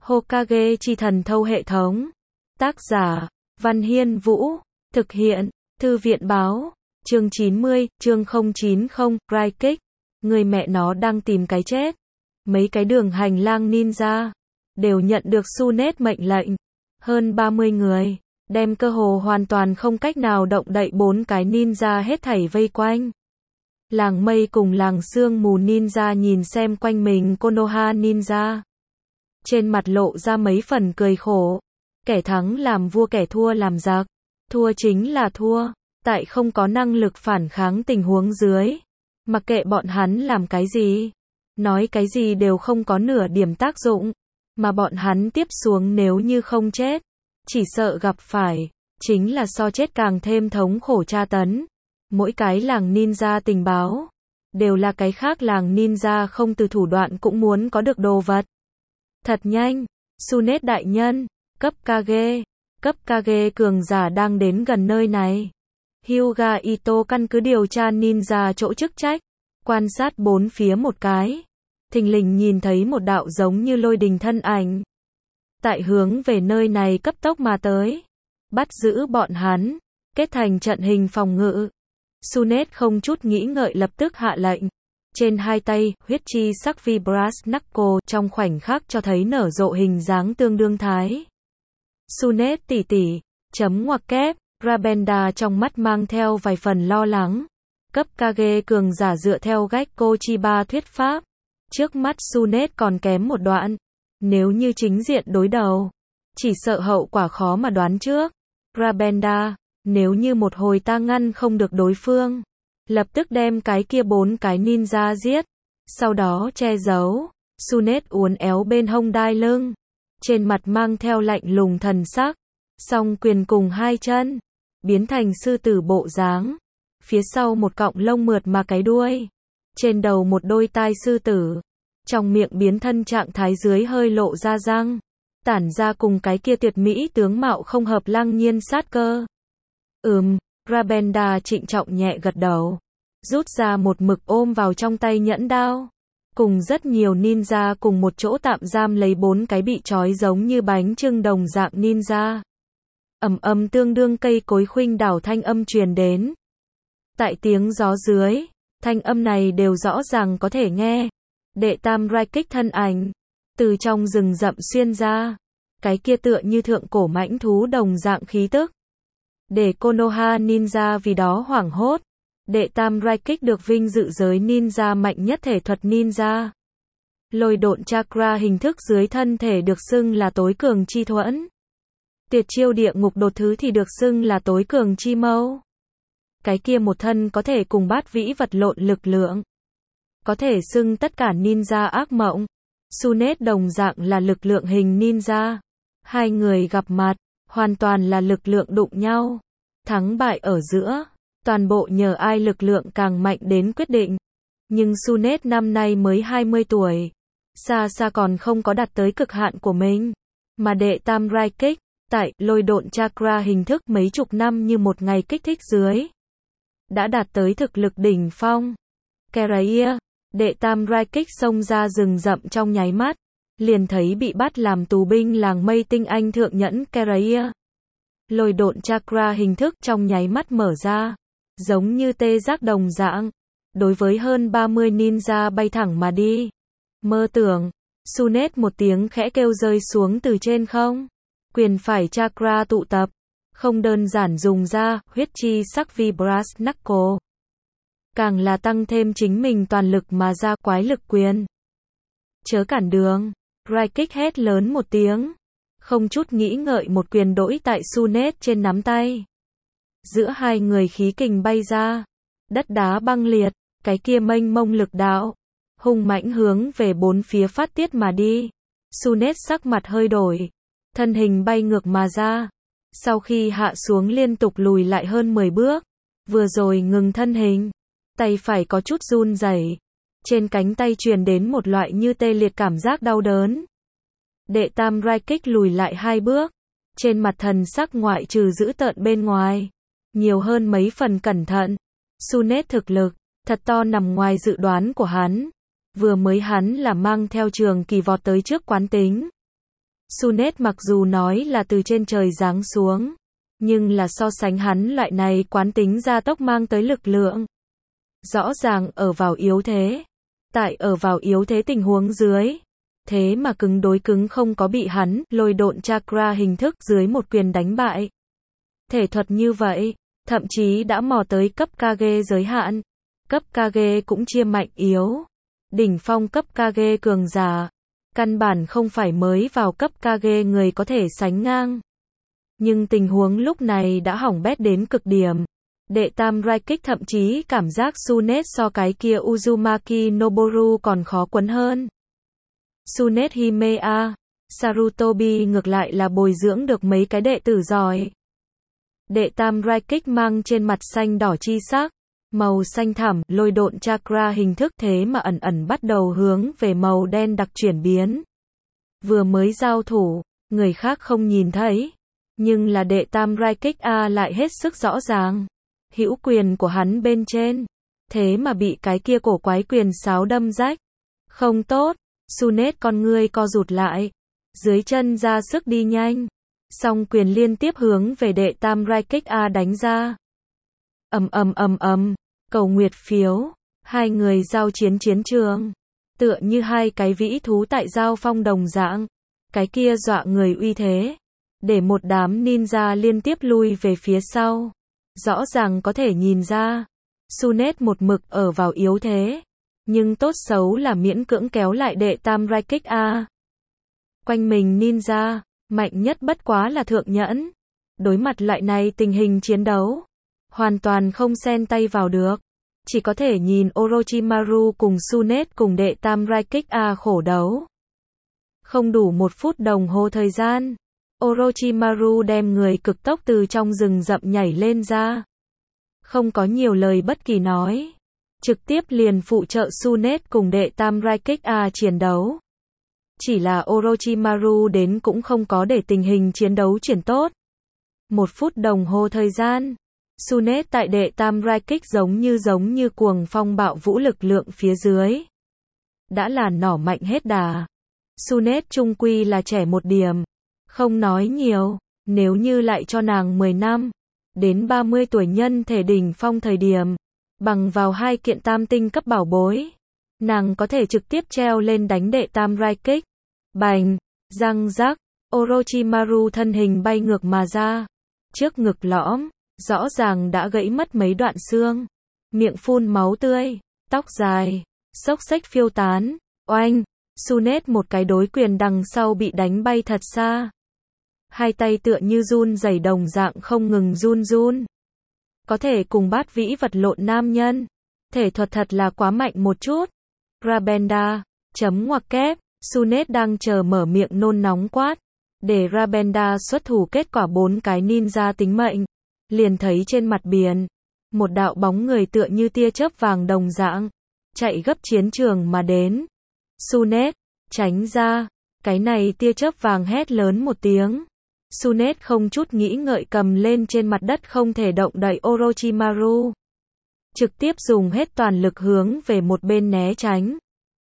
Hokage chi thần thâu hệ thống. Tác giả, Văn Hiên Vũ. Thực hiện, Thư viện báo. Chương 90, chương 090, Rai Kích. Người mẹ nó đang tìm cái chết. Mấy cái đường hành lang ninja đều nhận được Sunet mệnh lệnh. Hơn 30 người, đem cơ hồ hoàn toàn không cách nào động đậy 4 cái ninja hết thảy vây quanh. Làng mây cùng làng sương mù ninja nhìn xem quanh mình Konoha ninja. Trên mặt lộ ra mấy phần cười khổ. Kẻ thắng làm vua, kẻ thua làm giặc. Thua chính là thua, tại không có năng lực phản kháng tình huống dưới. Mặc kệ bọn hắn làm cái gì, nói cái gì đều không có nửa điểm tác dụng. Mà bọn hắn tiếp xuống nếu như không chết, chỉ sợ gặp phải, chính là so chết càng thêm thống khổ tra tấn. Mỗi cái làng ninja tình báo, đều là cái khác làng ninja không từ thủ đoạn cũng muốn có được đồ vật. Thật nhanh, Sunet đại nhân, cấp Kage cường giả đang đến gần nơi này. Hyuga Ito căn cứ điều tra ninja chỗ chức trách, quan sát bốn phía một cái. Thình lình nhìn thấy một đạo giống như lôi đình thân ảnh. Tại hướng về nơi này cấp tốc mà tới. Bắt giữ bọn hắn, kết thành trận hình phòng ngự. Sunet không chút nghĩ ngợi lập tức hạ lệnh. Trên hai tay, huyết chi sắc Vibras Knuckle trong khoảnh khắc cho thấy nở rộ hình dáng tương đương thái. Sunet tỷ tỷ, chấm ngoặc kép, Rabenda trong mắt mang theo vài phần lo lắng. Cấp Kage cường giả dựa theo Gekko Chiba thuyết pháp. Trước mắt Sunet còn kém một đoạn. Nếu như chính diện đối đầu, chỉ sợ hậu quả khó mà đoán trước. Rabenda, nếu như một hồi ta ngăn không được đối phương, lập tức đem cái kia 4 cái ninja giết, sau đó che giấu. Sunet uốn éo bên hông đai lưng, trên mặt mang theo lạnh lùng thần sắc, song quyền cùng hai chân, biến thành sư tử bộ dáng. Phía sau một cọng lông mượt mà cái đuôi, trên đầu một đôi tai sư tử, trong miệng biến thân trạng thái dưới hơi lộ ra răng, tản ra cùng cái kia tuyệt mỹ tướng mạo không hợp lăng nhiên sát cơ. Rabenda trịnh trọng nhẹ gật đầu, rút ra một mực ôm vào trong tay nhẫn đao, cùng rất nhiều ninja cùng một chỗ tạm giam lấy 4 cái bị trói giống như bánh chưng đồng dạng ninja. Ầm tương đương cây cối khuynh đảo thanh âm truyền đến. Tại tiếng gió dưới, thanh âm này đều rõ ràng có thể nghe. Đệ tam Rai Kích thân ảnh, từ trong rừng rậm xuyên ra, cái kia tựa như thượng cổ mãnh thú đồng dạng khí tức. Để Konoha ninja vì đó hoảng hốt. Đệ tam Rai Kích được vinh dự giới ninja mạnh nhất thể thuật ninja. Lôi độn chakra hình thức dưới thân thể được xưng là tối cường chi thuẫn. Tuyệt chiêu địa ngục đột thứ thì được xưng là tối cường chi mâu. Cái kia một thân có thể cùng bát vĩ vật lộn lực lượng, có thể xưng tất cả ninja ác mộng. Sunet đồng dạng là lực lượng hình ninja. Hai người gặp mặt, hoàn toàn là lực lượng đụng nhau. Thắng bại ở giữa, toàn bộ nhờ ai lực lượng càng mạnh đến quyết định. Nhưng Sunet năm nay mới 20 tuổi, xa xa còn không có đạt tới cực hạn của mình. Mà đệ tam Rai Kích, tại lôi độn chakra hình thức mấy chục năm như một ngày kích thích dưới, đã đạt tới thực lực đỉnh phong. Keraia, đệ tam Rai Kích xông ra rừng rậm trong nháy mắt, liền thấy bị bắt làm tù binh làng mây tinh anh thượng nhẫn Keraia. Lôi độn chakra hình thức trong nháy mắt mở ra, giống như tê giác đồng dạng, đối với hơn 30 ninja bay thẳng mà đi. Mơ tưởng, Sunet một tiếng khẽ kêu rơi xuống từ trên không. Quyền phải chakra tụ tập, không đơn giản dùng ra, huyết chi sắc Vibras Knuckle. Càng là tăng thêm chính mình toàn lực mà ra quái lực quyền. Chớ cản đường, Rai Kích hét lớn một tiếng. Không chút nghĩ ngợi một quyền đỗi tại Sunet trên nắm tay. Giữa hai người khí kình bay ra, đất đá băng liệt, cái kia mênh mông lực đạo, hung mãnh hướng về bốn phía phát tiết mà đi. Sunet sắc mặt hơi đổi, thân hình bay ngược mà ra. Sau khi hạ xuống liên tục lùi lại hơn 10 bước, vừa rồi ngừng thân hình, tay phải có chút run rẩy, trên cánh tay truyền đến một loại như tê liệt cảm giác đau đớn. Đệ tam Rai Kích lùi lại 2 bước, trên mặt thần sắc ngoại trừ dữ tợn bên ngoài, nhiều hơn mấy phần cẩn thận. Sunet thực lực, thật to nằm ngoài dự đoán của hắn. Vừa mới hắn là mang theo trường kỳ vọt tới trước quán tính. Sunet mặc dù nói là từ trên trời giáng xuống, nhưng là so sánh hắn loại này quán tính gia tốc mang tới lực lượng. Rõ ràng ở vào yếu thế. Tại ở vào yếu thế tình huống dưới. Thế mà cứng đối cứng không có bị hắn, lôi độn chakra hình thức dưới một quyền đánh bại. Thể thuật như vậy, thậm chí đã mò tới cấp Kage giới hạn. Cấp Kage cũng chia mạnh yếu. Đỉnh phong cấp Kage cường giả. Căn bản không phải mới vào cấp Kage người có thể sánh ngang. Nhưng tình huống lúc này đã hỏng bét đến cực điểm. Đệ tam Raikik thậm chí cảm giác Sunet so cái kia Uzumaki Noboru còn khó quấn hơn. Sunet Himea, Sarutobi ngược lại là bồi dưỡng được mấy cái đệ tử giỏi. Đệ tam Raikik mang trên mặt xanh đỏ chi sắc, màu xanh thẳm, lôi độn chakra hình thức thế mà ẩn ẩn bắt đầu hướng về màu đen đặc chuyển biến. Vừa mới giao thủ, người khác không nhìn thấy, nhưng là đệ tam Raikik A lại hết sức rõ ràng. Hữu quyền của hắn bên trên, thế mà bị cái kia cổ quái quyền sáo đâm rách. Không tốt, Sunet con ngươi co rụt lại, dưới chân ra sức đi nhanh, song quyền liên tiếp hướng về đệ tam Raikik A đánh ra. Cầu nguyệt phiếu, hai người giao chiến chiến trường, tựa như hai cái vĩ thú tại giao phong đồng dạng, cái kia dọa người uy thế, để một đám ninja liên tiếp lui về phía sau. Rõ ràng có thể nhìn ra, Sunet một mực ở vào yếu thế, nhưng tốt xấu là miễn cưỡng kéo lại đệ tam Raikik A. Quanh mình ninja, mạnh nhất bất quá là thượng nhẫn. Đối mặt loại này tình hình chiến đấu, hoàn toàn không xen tay vào được. Chỉ có thể nhìn Orochimaru cùng Sunet cùng đệ tam Raikik A khổ đấu. Không đủ 1 phút đồng hồ thời gian, Orochimaru đem người cực tốc từ trong rừng rậm nhảy lên ra. Không có nhiều lời bất kỳ nói. Trực tiếp liền phụ trợ Sunet cùng đệ tam Raikik A chiến đấu. Chỉ là Orochimaru đến cũng không có để tình hình chiến đấu chuyển tốt. 1 phút đồng hồ thời gian, Sunet tại đệ tam Raikik giống như cuồng phong bạo vũ lực lượng phía dưới. Đã là nỏ mạnh hết đà. Sunet trung quy là trẻ một điểm. Không nói nhiều, nếu như lại cho nàng 10 năm, đến 30 tuổi nhân thể đỉnh phong thời điểm, bằng vào 2 kiện tam tinh cấp bảo bối, nàng có thể trực tiếp treo lên đánh đệ tam Raikik. Bành, răng rắc, Orochimaru thân hình bay ngược mà ra, trước ngực lõm, rõ ràng đã gãy mất mấy đoạn xương, miệng phun máu tươi, tóc dài, xốc xếch phiêu tán, oanh, Sunet một cái đối quyền đằng sau bị đánh bay thật xa. Hai tay tựa như run rẩy đồng dạng không ngừng run. Có thể cùng bát vĩ vật lộn nam nhân. Thể thuật thật là quá mạnh một chút. Rabenda, chấm ngoặc kép, Sunet đang chờ mở miệng nôn nóng quát. Để Rabenda xuất thủ kết quả 4 cái ninja tính mệnh. Liền thấy trên mặt biển, một đạo bóng người tựa như tia chớp vàng đồng dạng, chạy gấp chiến trường mà đến. Sunet, tránh ra, cái này tia chớp vàng hét lớn một tiếng. Sunet không chút nghĩ ngợi cầm lên trên mặt đất không thể động đậy Orochimaru. Trực tiếp dùng hết toàn lực hướng về một bên né tránh.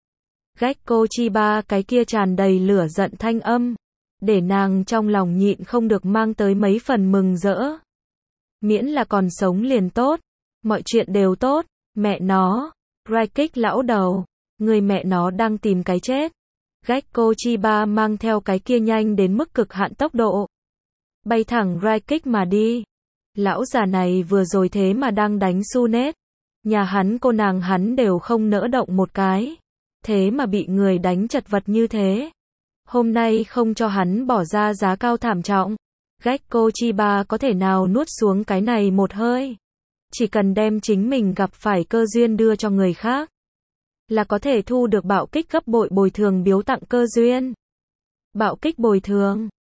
Gekko Chiba cái kia tràn đầy lửa giận thanh âm, để nàng trong lòng nhịn không được mang tới mấy phần mừng rỡ. Miễn là còn sống liền tốt, mọi chuyện đều tốt, mẹ nó, Raikik lão đầu, người mẹ nó đang tìm cái chết. Gekko Chiba mang theo cái kia nhanh đến mức cực hạn tốc độ, bay thẳng Raikik mà đi. Lão già này vừa rồi thế mà đang đánh Sunet, nhà hắn cô nàng hắn đều không nỡ động một cái, thế mà bị người đánh chật vật như thế. Hôm nay không cho hắn bỏ ra giá cao thảm trọng, Gekko Chiba có thể nào nuốt xuống cái này một hơi. Chỉ cần đem chính mình gặp phải cơ duyên đưa cho người khác, là có thể thu được bạo kích gấp bội bồi thường biếu tặng cơ duyên. Bạo kích bồi thường,